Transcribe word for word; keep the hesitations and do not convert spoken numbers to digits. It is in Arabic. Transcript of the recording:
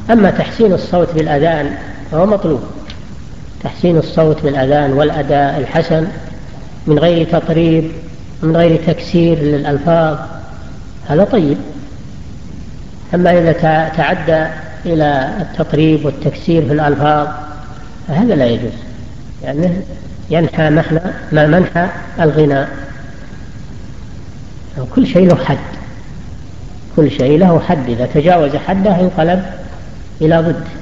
أما تحسين الصوت بالأذان فهو مطلوب، تحسين الصوت بالأذان والأداء الحسن من غير تطريب من غير تكسير للألفاظ، هذا طيب. أما إذا تعدى إلى التطريب والتكسير في الألفاظ فهذا لا يجوز، يعني ينحى ما منحى الغناء. كل شيء له حد، كل شيء له حد، إذا تجاوز حده ينقلب إلى ضده.